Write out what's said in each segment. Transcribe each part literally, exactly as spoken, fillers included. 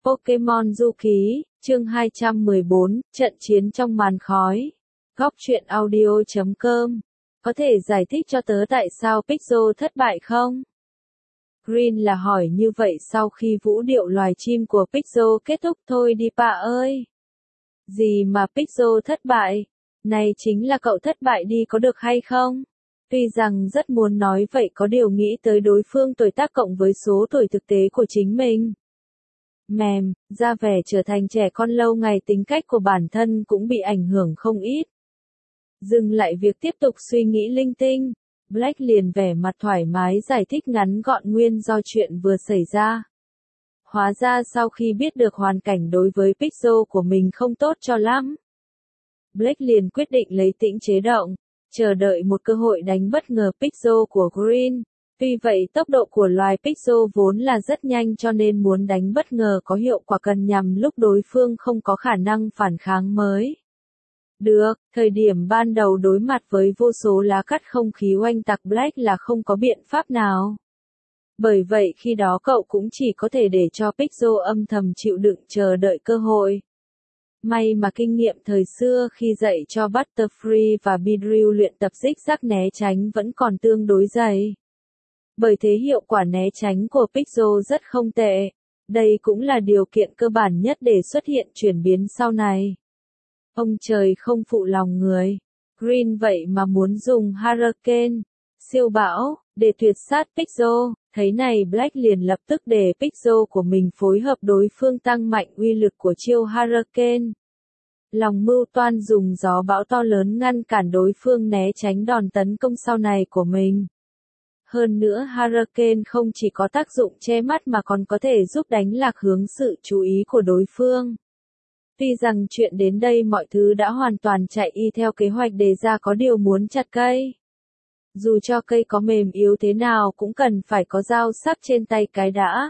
Pokemon Du Ký, chương hai trăm mười bốn, trận chiến trong màn khói. Góc truyện audio chấm com. Có thể giải thích cho tớ tại sao Pixel thất bại không? Green là hỏi như vậy sau khi vũ điệu loài chim của Pixel kết thúc thôi đi pa ơi. Gì mà Pixel thất bại? Này chính là cậu thất bại đi có được hay không? Tuy rằng rất muốn nói vậy có điều nghĩ tới đối phương tuổi tác cộng với số tuổi thực tế của chính mình. Mềm, ra vẻ trở thành trẻ con lâu ngày tính cách của bản thân cũng bị ảnh hưởng không ít. Dừng lại việc tiếp tục suy nghĩ linh tinh, Black liền vẻ mặt thoải mái giải thích ngắn gọn nguyên do chuyện vừa xảy ra. Hóa ra sau khi biết được hoàn cảnh đối với Pixel của mình không tốt cho lắm, Black liền quyết định lấy tĩnh chế động, chờ đợi một cơ hội đánh bất ngờ Pixel của Green. Tuy vậy tốc độ của loài Pixel vốn là rất nhanh cho nên muốn đánh bất ngờ có hiệu quả cần nhằm lúc đối phương không có khả năng phản kháng mới. Được, thời điểm ban đầu đối mặt với vô số lá cắt không khí oanh tạc Black là không có biện pháp nào. Bởi vậy khi đó cậu cũng chỉ có thể để cho Pixel âm thầm chịu đựng chờ đợi cơ hội. May mà kinh nghiệm thời xưa khi dạy cho Butterfree và Beedrill luyện tập zigzag né tránh vẫn còn tương đối dày. Bởi thế hiệu quả né tránh của Pixel rất không tệ. Đây cũng là điều kiện cơ bản nhất để xuất hiện chuyển biến sau này. Ông trời không phụ lòng người. Green vậy mà muốn dùng Hurricane, siêu bão, để tuyệt sát Pixel. Thấy này Black liền lập tức để Pixel của mình phối hợp đối phương tăng mạnh uy lực của chiêu Hurricane. Lòng mưu toan dùng gió bão to lớn ngăn cản đối phương né tránh đòn tấn công sau này của mình. Hơn nữa Hurricane không chỉ có tác dụng che mắt mà còn có thể giúp đánh lạc hướng sự chú ý của đối phương. Tuy rằng chuyện đến đây mọi thứ đã hoàn toàn chạy y theo kế hoạch đề ra có điều muốn chặt cây. Dù cho cây có mềm yếu thế nào cũng cần phải có dao sắc trên tay cái đã.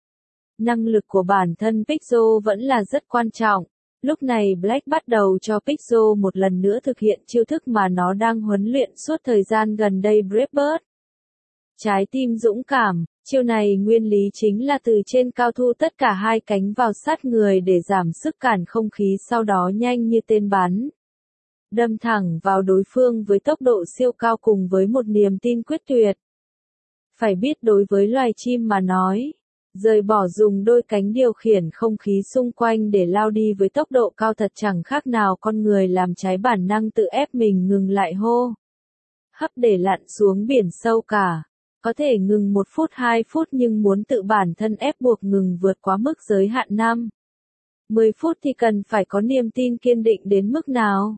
Năng lực của bản thân Pixel vẫn là rất quan trọng. Lúc này Black bắt đầu cho Pixel một lần nữa thực hiện chiêu thức mà nó đang huấn luyện suốt thời gian gần đây Brave Bird. Trái tim dũng cảm, chiêu này nguyên lý chính là từ trên cao thu tất cả hai cánh vào sát người để giảm sức cản không khí sau đó nhanh như tên bắn. Đâm thẳng vào đối phương với tốc độ siêu cao cùng với một niềm tin quyết tuyệt. Phải biết đối với loài chim mà nói, rời bỏ dùng đôi cánh điều khiển không khí xung quanh để lao đi với tốc độ cao thật chẳng khác nào con người làm trái bản năng tự ép mình ngừng lại hô. Hấp để lặn xuống biển sâu cả. Có thể ngừng một phút hai phút nhưng muốn tự bản thân ép buộc ngừng vượt quá mức giới hạn năm. mười phút thì cần phải có niềm tin kiên định đến mức nào.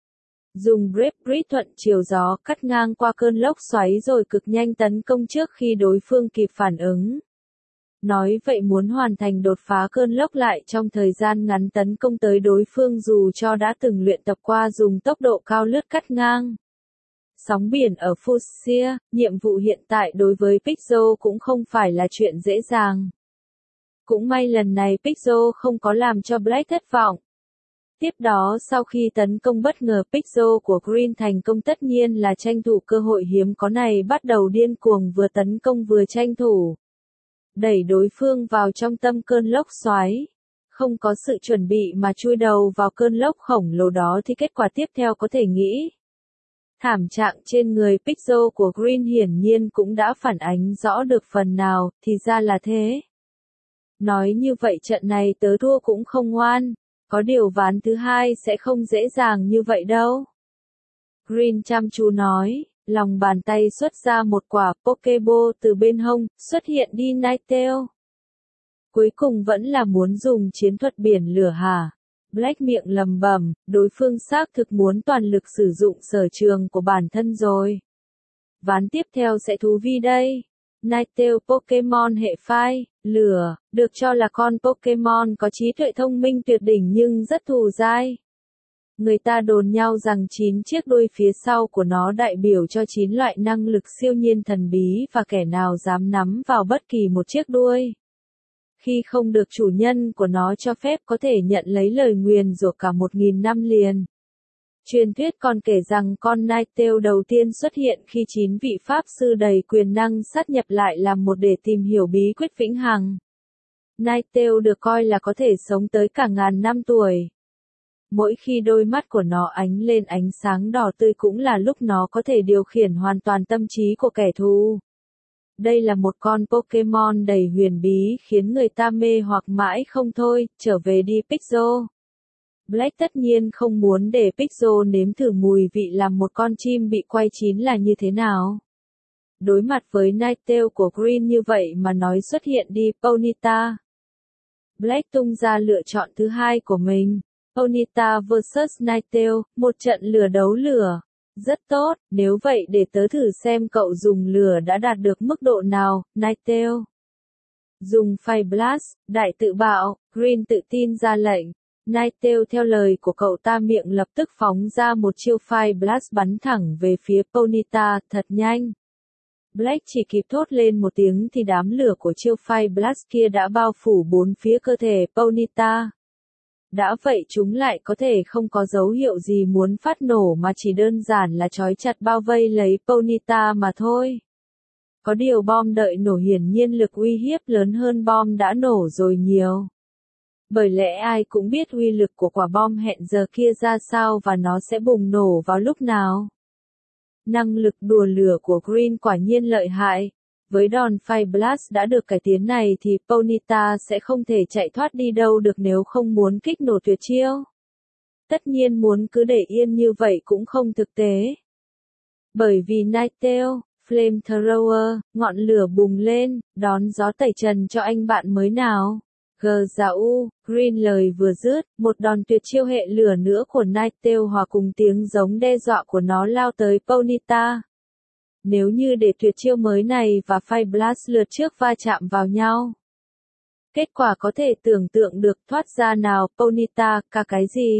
Dùng Brave Bird thuận chiều gió cắt ngang qua cơn lốc xoáy rồi cực nhanh tấn công trước khi đối phương kịp phản ứng. Nói vậy muốn hoàn thành đột phá cơn lốc lại trong thời gian ngắn tấn công tới đối phương dù cho đã từng luyện tập qua dùng tốc độ cao lướt cắt ngang. Sóng biển ở Fuchsia, nhiệm vụ hiện tại đối với Pixel cũng không phải là chuyện dễ dàng. Cũng may lần này Pixel không có làm cho Black thất vọng. Tiếp đó sau khi tấn công bất ngờ Pixel của Green thành công tất nhiên là tranh thủ cơ hội hiếm có này bắt đầu điên cuồng vừa tấn công vừa tranh thủ. Đẩy đối phương vào trong tâm cơn lốc xoáy. Không có sự chuẩn bị mà chui đầu vào cơn lốc khổng lồ đó thì kết quả tiếp theo có thể nghĩ. Thảm trạng trên người Pixel của Green hiển nhiên cũng đã phản ánh rõ được phần nào, thì ra là thế. Nói như vậy trận này tớ thua cũng không ngoan, có điều ván thứ hai sẽ không dễ dàng như vậy đâu. Green chăm chú nói, lòng bàn tay xuất ra một quả Pokeball từ bên hông, xuất hiện đi Ninetale. Cuối cùng vẫn là muốn dùng chiến thuật biển lửa hả? Black miệng lầm bầm, đối phương xác thực muốn toàn lực sử dụng sở trường của bản thân rồi. Ván tiếp theo sẽ thú vị đây. Ninetale Pokemon hệ phai, lửa, được cho là con Pokemon có trí tuệ thông minh tuyệt đỉnh nhưng rất thù dai. Người ta đồn nhau rằng chín chiếc đuôi phía sau của nó đại biểu cho chín loại năng lực siêu nhiên thần bí và kẻ nào dám nắm vào bất kỳ một chiếc đuôi. Khi không được chủ nhân của nó cho phép có thể nhận lấy lời nguyền rủa cả một nghìn năm liền. Truyền thuyết còn kể rằng con Ninetale đầu tiên xuất hiện khi chín vị pháp sư đầy quyền năng sát nhập lại làm một để tìm hiểu bí quyết vĩnh hằng. Ninetale được coi là có thể sống tới cả ngàn năm tuổi. Mỗi khi đôi mắt của nó ánh lên ánh sáng đỏ tươi cũng là lúc nó có thể điều khiển hoàn toàn tâm trí của kẻ thù. Đây là một con Pokémon đầy huyền bí khiến người ta mê hoặc mãi không thôi. Trở về đi Pixel. Black tất nhiên không muốn để Pixel nếm thử mùi vị làm một con chim bị quay chín là như thế nào. Đối mặt với Ninetale của Green như vậy mà nói xuất hiện đi Ponyta. Black tung ra lựa chọn thứ hai của mình. Ponyta versus Ninetale, một trận lửa đấu lửa. Rất tốt, nếu vậy để tớ thử xem cậu dùng lửa đã đạt được mức độ nào, Ninetale. Dùng Fire Blast, đại tự bạo, Green tự tin ra lệnh. Ninetale theo lời của cậu ta miệng lập tức phóng ra một chiêu Fire Blast bắn thẳng về phía Ponyta, thật nhanh. Black chỉ kịp thốt lên một tiếng thì đám lửa của chiêu Fire Blast kia đã bao phủ bốn phía cơ thể Ponyta. Đã vậy chúng lại có thể không có dấu hiệu gì muốn phát nổ mà chỉ đơn giản là trói chặt bao vây lấy Ponyta mà thôi. Có điều bom đợi nổ hiển nhiên lực uy hiếp lớn hơn bom đã nổ rồi nhiều. Bởi lẽ ai cũng biết uy lực của quả bom hẹn giờ kia ra sao và nó sẽ bùng nổ vào lúc nào. Năng lực đùa lửa của Green quả nhiên lợi hại. Với đòn Fire Blast đã được cải tiến này thì Ponyta sẽ không thể chạy thoát đi đâu được nếu không muốn kích nổ tuyệt chiêu. Tất nhiên muốn cứ để yên như vậy cũng không thực tế. Bởi vì Ninetale, Flamethrower, ngọn lửa bùng lên, đón gió tẩy trần cho anh bạn mới nào. Gzao, Green lời vừa dứt, một đòn tuyệt chiêu hệ lửa nữa của Ninetale hòa cùng tiếng giống đe dọa của nó lao tới Ponyta. Nếu như để tuyệt chiêu mới này và Fire Blast lượt trước va chạm vào nhau. Kết quả có thể tưởng tượng được thoát ra nào Ponyta, cả cái gì?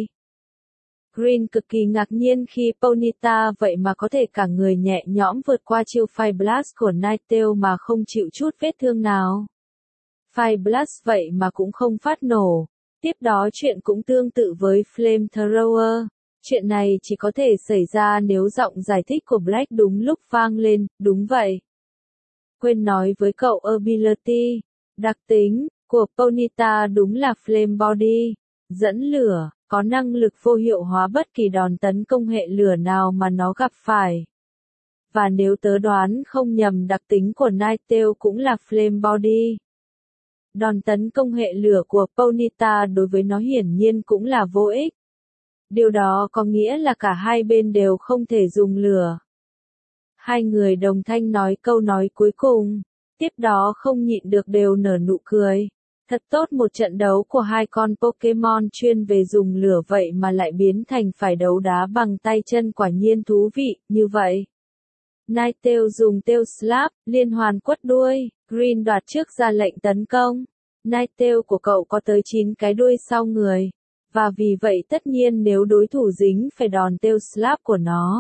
Green cực kỳ ngạc nhiên khi Ponyta vậy mà có thể cả người nhẹ nhõm vượt qua chiêu Fire Blast của Ninetale mà không chịu chút vết thương nào. Fire Blast vậy mà cũng không phát nổ. Tiếp đó chuyện cũng tương tự với Flamethrower. Chuyện này chỉ có thể xảy ra nếu giọng giải thích của Black đúng lúc vang lên, đúng vậy. Quên nói với cậu ability, đặc tính, của Ponyta đúng là Flame Body, dẫn lửa, có năng lực vô hiệu hóa bất kỳ đòn tấn công hệ lửa nào mà nó gặp phải. Và nếu tớ đoán không nhầm đặc tính của Ninetale cũng là Flame Body. Đòn tấn công hệ lửa của Ponyta đối với nó hiển nhiên cũng là vô ích. Điều đó có nghĩa là cả hai bên đều không thể dùng lửa. Hai người đồng thanh nói câu nói cuối cùng, tiếp đó không nhịn được đều nở nụ cười. Thật tốt, một trận đấu của hai con Pokémon chuyên về dùng lửa vậy mà lại biến thành phải đấu đá bằng tay chân, quả nhiên thú vị, như vậy. Ninetale dùng Tail Slap, liên hoàn quất đuôi, Green đoạt trước ra lệnh tấn công. Ninetale của cậu có tới chín cái đuôi sau người. Và vì vậy tất nhiên nếu đối thủ dính phải đòn Tail Slap của nó.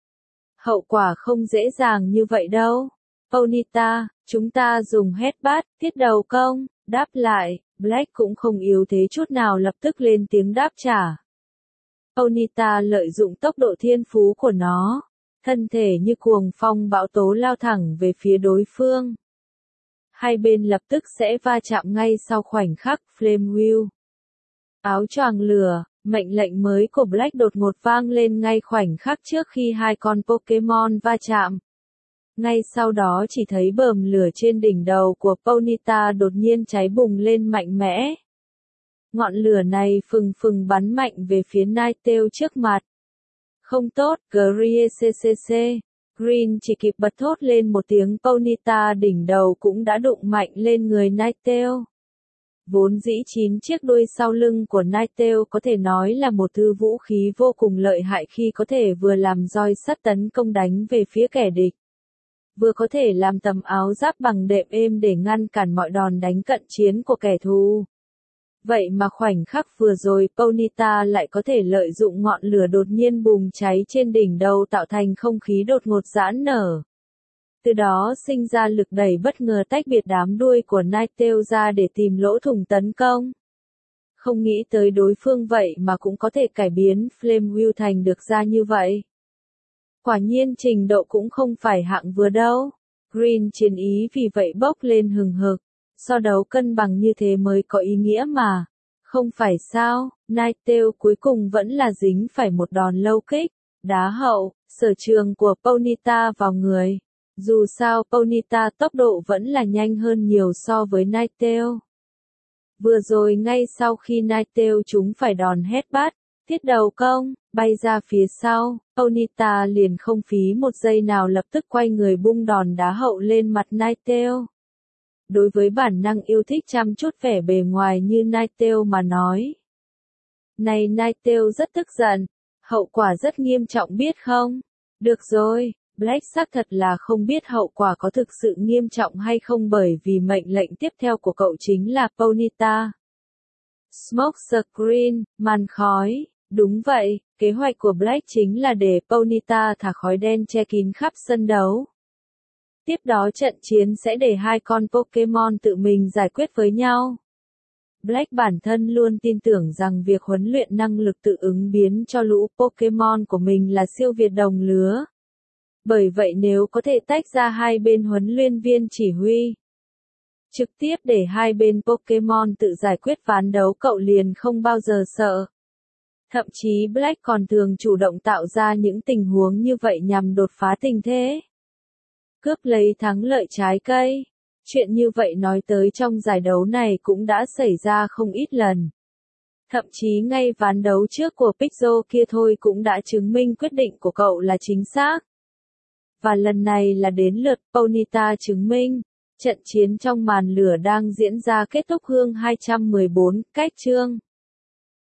Hậu quả không dễ dàng như vậy đâu. Ponyta, chúng ta dùng Headbutt, thiết đầu công, đáp lại, Black cũng không yếu thế chút nào lập tức lên tiếng đáp trả. Ponyta lợi dụng tốc độ thiên phú của nó, thân thể như cuồng phong bão tố lao thẳng về phía đối phương. Hai bên lập tức sẽ va chạm ngay sau khoảnh khắc Flame Wheel. Áo choàng lửa, mệnh lệnh mới của Black đột ngột vang lên ngay khoảnh khắc trước khi hai con Pokémon va chạm. Ngay sau đó chỉ thấy bờm lửa trên đỉnh đầu của Ponyta đột nhiên cháy bùng lên mạnh mẽ. Ngọn lửa này phừng phừng bắn mạnh về phía Ninetale trước mặt. Không tốt, Griecccc. Green chỉ kịp bật thốt lên một tiếng, Ponyta đỉnh đầu cũng đã đụng mạnh lên người Ninetale. Vốn dĩ chín chiếc đuôi sau lưng của Ninetale có thể nói là một thứ vũ khí vô cùng lợi hại khi có thể vừa làm roi sắt tấn công đánh về phía kẻ địch, vừa có thể làm tấm áo giáp bằng đệm êm để ngăn cản mọi đòn đánh cận chiến của kẻ thù. Vậy mà khoảnh khắc vừa rồi Ponyta lại có thể lợi dụng ngọn lửa đột nhiên bùng cháy trên đỉnh đầu tạo thành không khí đột ngột giãn nở. Từ đó sinh ra lực đẩy bất ngờ tách biệt đám đuôi của Ninetale ra để tìm lỗ thủng tấn công. Không nghĩ tới đối phương vậy mà cũng có thể cải biến Flame Wheel thành được ra như vậy. Quả nhiên trình độ cũng không phải hạng vừa đâu. Green chiến ý vì vậy bốc lên hừng hực. So đấu cân bằng như thế mới có ý nghĩa mà. Không phải sao, Naito cuối cùng vẫn là dính phải một đòn low kick, đá hậu, sở trường của Ponyta vào người. Dù sao Ponyta tốc độ vẫn là nhanh hơn nhiều so với Naito. Vừa rồi ngay sau khi Naito trúng phải đòn headbutt, thiết đầu công, bay ra phía sau, Ponyta liền không phí một giây nào lập tức quay người bung đòn đá hậu lên mặt Naito. Đối với bản năng yêu thích chăm chút vẻ bề ngoài như Naito mà nói. Này Naito rất tức giận, hậu quả rất nghiêm trọng biết không? Được rồi, Black xác thật là không biết hậu quả có thực sự nghiêm trọng hay không bởi vì mệnh lệnh tiếp theo của cậu chính là Ponyta. Smoke screen, màn khói, đúng vậy, kế hoạch của Black chính là để Ponyta thả khói đen che kín khắp sân đấu. Tiếp đó trận chiến sẽ để hai con Pokemon tự mình giải quyết với nhau. Black bản thân luôn tin tưởng rằng việc huấn luyện năng lực tự ứng biến cho lũ Pokemon của mình là siêu việt đồng lứa. Bởi vậy nếu có thể tách ra hai bên huấn luyện viên chỉ huy, trực tiếp để hai bên Pokemon tự giải quyết ván đấu cậu liền không bao giờ sợ. Thậm chí Black còn thường chủ động tạo ra những tình huống như vậy nhằm đột phá tình thế. Cướp lấy thắng lợi trái cây. Chuyện như vậy nói tới trong giải đấu này cũng đã xảy ra không ít lần. Thậm chí ngay ván đấu trước của Pixel kia thôi cũng đã chứng minh quyết định của cậu là chính xác. Và lần này là đến lượt Ponyta chứng minh. Trận chiến trong màn lửa đang diễn ra kết thúc chương hai trăm mười bốn, cách chương.